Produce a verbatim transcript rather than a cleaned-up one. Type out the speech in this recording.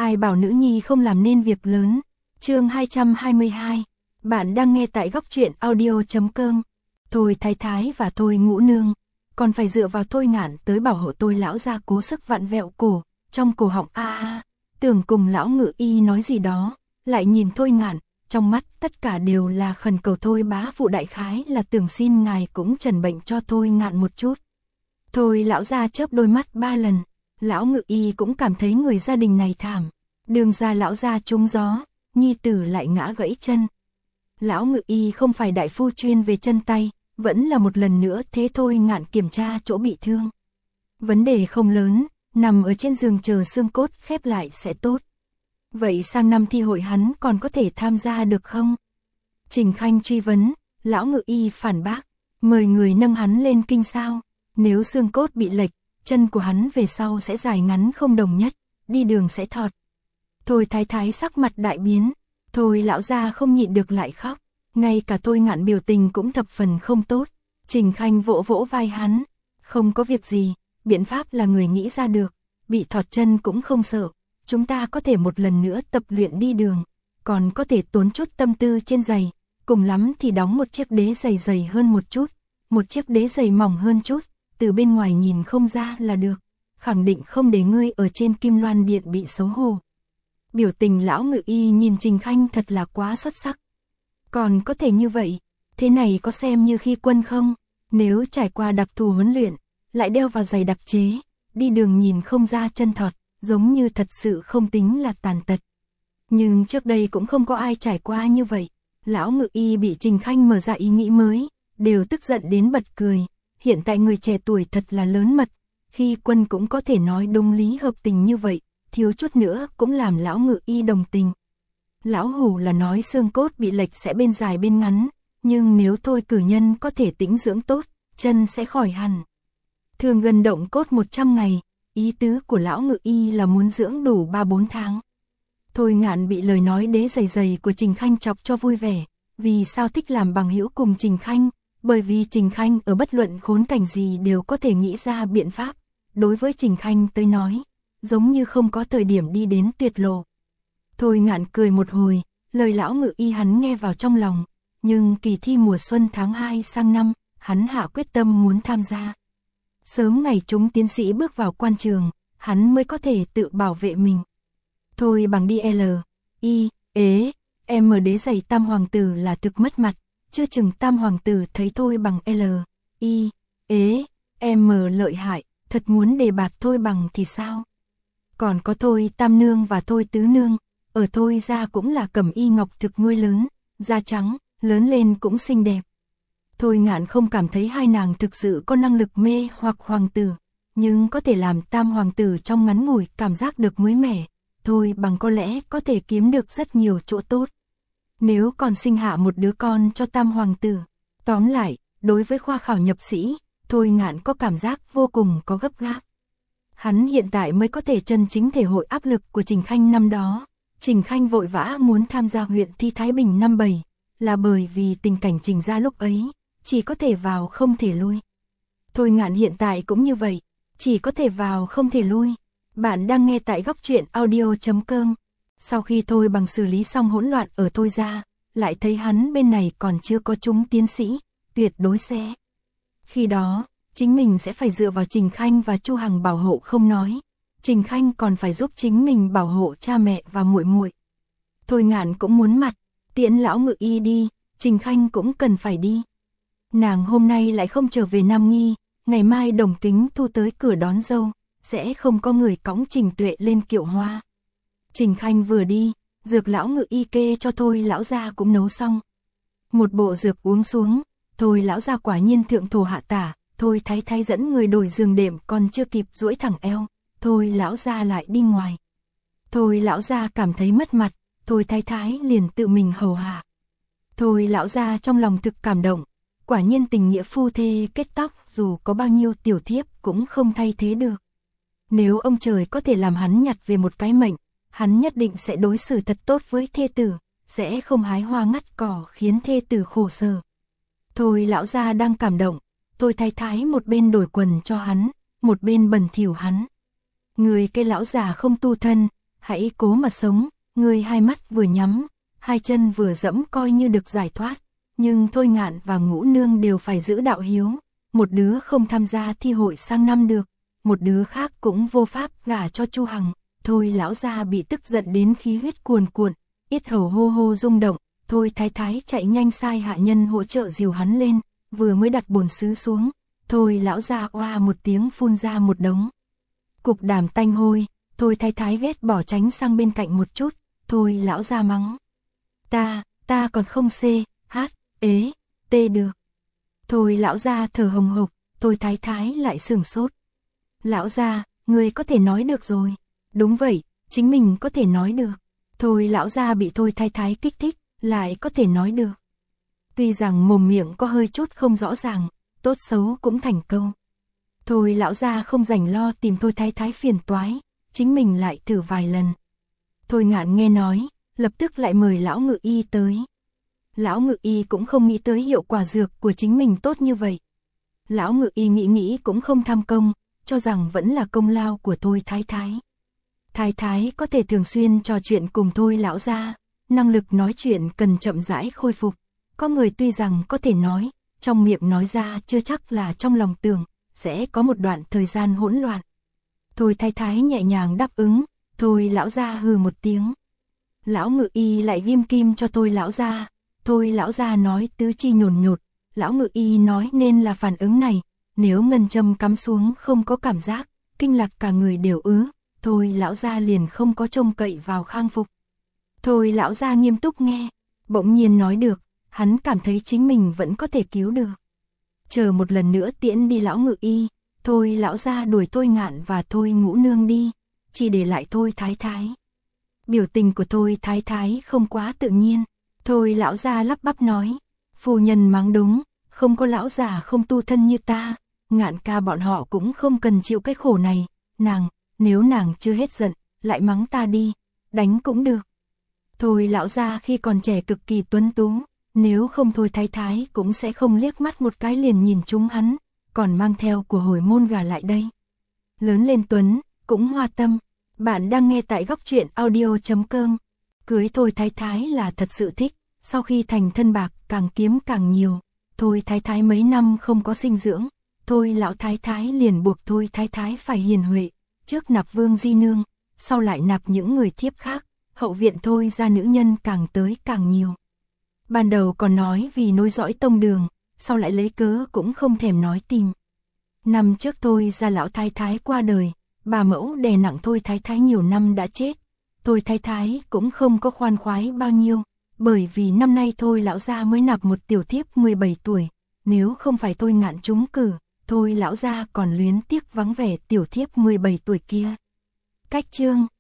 Ai bảo nữ nhi không làm nên việc lớn. Chương hai trăm hai mươi hai. Bạn đang nghe tại góc truyện audio chấm com. Thôi thái thái và thôi ngũ nương, còn phải dựa vào Thôi Ngạn tới bảo hộ tôi lão gia cố sức vặn vẹo cổ, trong cổ họng a a, tưởng cùng lão Ngự Y nói gì đó, lại nhìn Thôi Ngạn, trong mắt tất cả đều là khẩn cầu. Thôi bá phụ đại khái là tưởng xin ngài cũng trần bệnh cho Thôi Ngạn một chút. Thôi lão gia chớp đôi mắt ba lần, lão Ngự Y cũng cảm thấy người gia đình này thảm, đường ra lão gia trúng gió, nhi tử lại ngã gãy chân. Lão Ngự Y không phải đại phu chuyên về chân tay, vẫn là một lần nữa thế Thôi Ngạn kiểm tra chỗ bị thương. Vấn đề không lớn, nằm ở trên giường chờ xương cốt khép lại sẽ tốt. Vậy sang năm thi hội hắn còn có thể tham gia được không? Trình Khanh truy vấn, lão Ngự Y phản bác, mời người nâng hắn lên kinh sao? Nếu xương cốt bị lệch, chân của hắn về sau sẽ dài ngắn không đồng nhất, đi đường sẽ thọt. Thôi thái thái sắc mặt đại biến, thôi lão gia không nhịn được lại khóc, ngay cả Thôi Ngạn biểu tình cũng thập phần không tốt. Trình Khanh vỗ vỗ vai hắn, không có việc gì, biện pháp là người nghĩ ra được, bị thọt chân cũng không sợ, chúng ta có thể một lần nữa tập luyện đi đường, còn có thể tốn chút tâm tư trên giày, cùng lắm thì đóng một chiếc đế giày dày hơn một chút, một chiếc đế giày mỏng hơn chút, từ bên ngoài nhìn không ra là được, khẳng định không để ngươi ở trên Kim Loan Điện bị xấu hổ. Biểu tình lão Ngự Y nhìn Trình Khanh thật là quá xuất sắc. Còn có thể như vậy, thế này có xem như khi quân không? Nếu trải qua đặc thù huấn luyện, lại đeo vào giày đặc chế, đi đường nhìn không ra chân thọt, giống như thật sự không tính là tàn tật. Nhưng trước đây cũng không có ai trải qua như vậy. Lão Ngự Y bị Trình Khanh mở ra ý nghĩ mới, đều tức giận đến bật cười. Hiện tại người trẻ tuổi thật là lớn mật, khi quân cũng có thể nói đúng lý hợp tình như vậy, thiếu chút nữa cũng làm lão Ngự Y đồng tình. Lão hủ là nói xương cốt bị lệch sẽ bên dài bên ngắn, nhưng nếu thôi cử nhân có thể tĩnh dưỡng tốt, chân sẽ khỏi hẳn. Thường gần động cốt một trăm ngày, ý tứ của lão Ngự Y là muốn dưỡng đủ ba bốn tháng. Thôi Ngạn bị lời nói đế dày dày của Trình Khanh chọc cho vui vẻ, vì sao thích làm bằng hữu cùng Trình Khanh, bởi vì Trình Khanh ở bất luận khốn cảnh gì đều có thể nghĩ ra biện pháp, đối với Trình Khanh tới nói, giống như không có thời điểm đi đến tuyệt lộ. Thôi Ngạn cười một hồi, lời lão Ngự Y hắn nghe vào trong lòng, nhưng kỳ thi mùa xuân tháng hai sang năm, hắn hạ quyết tâm muốn tham gia. Sớm ngày chúng tiến sĩ bước vào quan trường, hắn mới có thể tự bảo vệ mình. Thôi bằng đi L, I, ế, M đế giày tam hoàng tử là thực mất mặt, chưa chừng tam hoàng tử thấy Thôi bằng L, I, ế, M lợi hại, thật muốn đề bạt Thôi bằng thì sao? Còn có Thôi tam nương và Thôi tứ nương, ở Thôi ra cũng là cẩm y ngọc thực nuôi lớn, da trắng, lớn lên cũng xinh đẹp. Thôi Ngạn không cảm thấy hai nàng thực sự có năng lực mê hoặc hoàng tử, nhưng có thể làm tam hoàng tử trong ngắn ngủi cảm giác được mới mẻ, Thôi bằng có lẽ có thể kiếm được rất nhiều chỗ tốt. Nếu còn sinh hạ một đứa con cho tam hoàng tử, tóm lại, đối với khoa khảo nhập sĩ, Thôi Ngạn có cảm giác vô cùng có gấp gáp. Hắn hiện tại mới có thể chân chính thể hội áp lực của Trình Khanh năm đó. Trình Khanh vội vã muốn tham gia huyện thi Thái Bình năm bảy, là bởi vì tình cảnh Trình gia lúc ấy, chỉ có thể vào không thể lui. Thôi Ngạn hiện tại cũng như vậy, chỉ có thể vào không thể lui. Bạn đang nghe tại góc truyện audio chấm com. Sau khi Thôi bằng xử lý xong hỗn loạn ở Thôi gia, lại thấy hắn bên này còn chưa có chúng tiến sĩ, tuyệt đối sẽ. Khi đó, chính mình sẽ phải dựa vào Trình Khanh và Chu Hằng bảo hộ không nói. Trình Khanh còn phải giúp chính mình bảo hộ cha mẹ và muội muội. Thôi Ngạn cũng muốn mặt, tiễn lão Ngự Y đi, Trình Khanh cũng cần phải đi. Nàng hôm nay lại không trở về Nam Nghi, ngày mai Đồng Kính Thu tới cửa đón dâu, sẽ không có người cõng Trình Tuệ lên kiệu hoa. Trình Khanh vừa đi, dược lão Ngự Y kê cho Thôi lão gia cũng nấu xong. Một bộ dược uống xuống, Thôi lão gia quả nhiên thượng thổ hạ tả, Thôi thái thái dẫn người đổi giường đệm còn chưa kịp duỗi thẳng eo, Thôi lão gia lại đi ngoài. Thôi lão gia cảm thấy mất mặt, Thôi thái thái liền tự mình hầu hạ. Thôi lão gia trong lòng thực cảm động, quả nhiên tình nghĩa phu thê kết tóc dù có bao nhiêu tiểu thiếp cũng không thay thế được. Nếu ông trời có thể làm hắn nhặt về một cái mệnh, hắn nhất định sẽ đối xử thật tốt với thê tử, sẽ không hái hoa ngắt cỏ khiến thê tử khổ sở. Thôi lão gia đang cảm động, Thôi thái thái một bên đổi quần cho hắn, một bên bẩn thỉu hắn. Người cây lão già không tu thân, hãy cố mà sống, ngươi hai mắt vừa nhắm, hai chân vừa dẫm coi như được giải thoát, nhưng Thôi Ngạn và Ngũ Nương đều phải giữ đạo hiếu, một đứa không tham gia thi hội sang năm được, một đứa khác cũng vô pháp gả cho Chu Hằng. Thôi lão gia bị tức giận đến khí huyết cuồn cuộn, yết hầu hô hô rung động. Thôi thái thái chạy nhanh sai hạ nhân hỗ trợ dìu hắn lên, vừa mới đặt bồn sứ xuống, thôi lão gia oa một tiếng phun ra một đống cục đàm tanh hôi. Thôi thái thái ghét bỏ tránh sang bên cạnh một chút. Thôi lão gia mắng: Ta, ta còn không xê, hát, ế, tê được. Thôi lão gia thở hồng hộc. Thôi thái thái lại sửng sốt. Lão gia, người có thể nói được rồi. Đúng vậy, chính mình có thể nói được. Thôi lão gia bị thôi thái thái kích thích, lại có thể nói được. Tuy rằng mồm miệng có hơi chút không rõ ràng, tốt xấu cũng thành câu. Thôi lão gia không rảnh lo tìm thôi thái thái phiền toái, chính mình lại thử vài lần. Thôi Ngạn nghe nói, lập tức lại mời lão ngự y tới. Lão ngự y cũng không nghĩ tới hiệu quả dược của chính mình tốt như vậy. Lão ngự y nghĩ nghĩ cũng không tham công, cho rằng vẫn là công lao của thôi thái thái. Thái thái có thể thường xuyên trò chuyện cùng thôi lão gia, năng lực nói chuyện cần chậm rãi khôi phục. Có người tuy rằng có thể nói, trong miệng nói ra chưa chắc là trong lòng tưởng, sẽ có một đoạn thời gian hỗn loạn. Thôi thái thái nhẹ nhàng đáp ứng, thôi lão gia hừ một tiếng. Lão ngự y lại ghim kim cho thôi lão gia. Thôi lão gia nói tứ chi nhồn nhột, lão ngự y nói nên là phản ứng này, nếu ngân châm cắm xuống không có cảm giác, kinh lạc cả người đều ứ, thôi lão gia liền không có trông cậy vào khang phục. Thôi lão gia nghiêm túc nghe, bỗng nhiên nói được, hắn cảm thấy chính mình vẫn có thể cứu được. Chờ một lần nữa tiễn đi lão ngự y, thôi lão gia đuổi Thôi Ngạn và Thôi Ngũ Nương đi, chỉ để lại thôi thái thái. Biểu tình của thôi thái thái không quá tự nhiên. Thôi lão gia lắp bắp nói, phu nhân mắng đúng, không có lão già không tu thân như ta, Ngạn ca bọn họ cũng không cần chịu cái khổ này, nàng, nếu nàng chưa hết giận, lại mắng ta đi, đánh cũng được. Thôi lão gia khi còn trẻ cực kỳ tuấn tú, nếu không thôi thái thái cũng sẽ không liếc mắt một cái liền nhìn trúng hắn, còn mang theo của hồi môn gà lại đây. Lớn lên tuấn, cũng hoa tâm. Bạn đang nghe tại góc truyện audio chấm com. Cưới thôi thái thái là thật sự thích, sau khi thành thân bạc càng kiếm càng nhiều. Thôi thái thái mấy năm không có sinh dưỡng, thôi lão thái thái liền buộc thôi thái thái phải hiền huệ, trước nạp Vương Di Nương, sau lại nạp những người thiếp khác, hậu viện thôi ra nữ nhân càng tới càng nhiều. Ban đầu còn nói vì nối dõi tông đường, sau lại lấy cớ cũng không thèm nói tìm. Năm trước thôi ra lão thái thái qua đời, bà mẫu đè nặng thôi thái thái nhiều năm đã chết. Thôi thái thái cũng không có khoan khoái bao nhiêu, bởi vì năm nay thôi lão gia mới nạp một tiểu thiếp mười bảy tuổi, nếu không phải Thôi Ngạn trúng cử, thôi lão gia còn luyến tiếc vắng vẻ tiểu thiếp mười bảy tuổi kia. Cách chương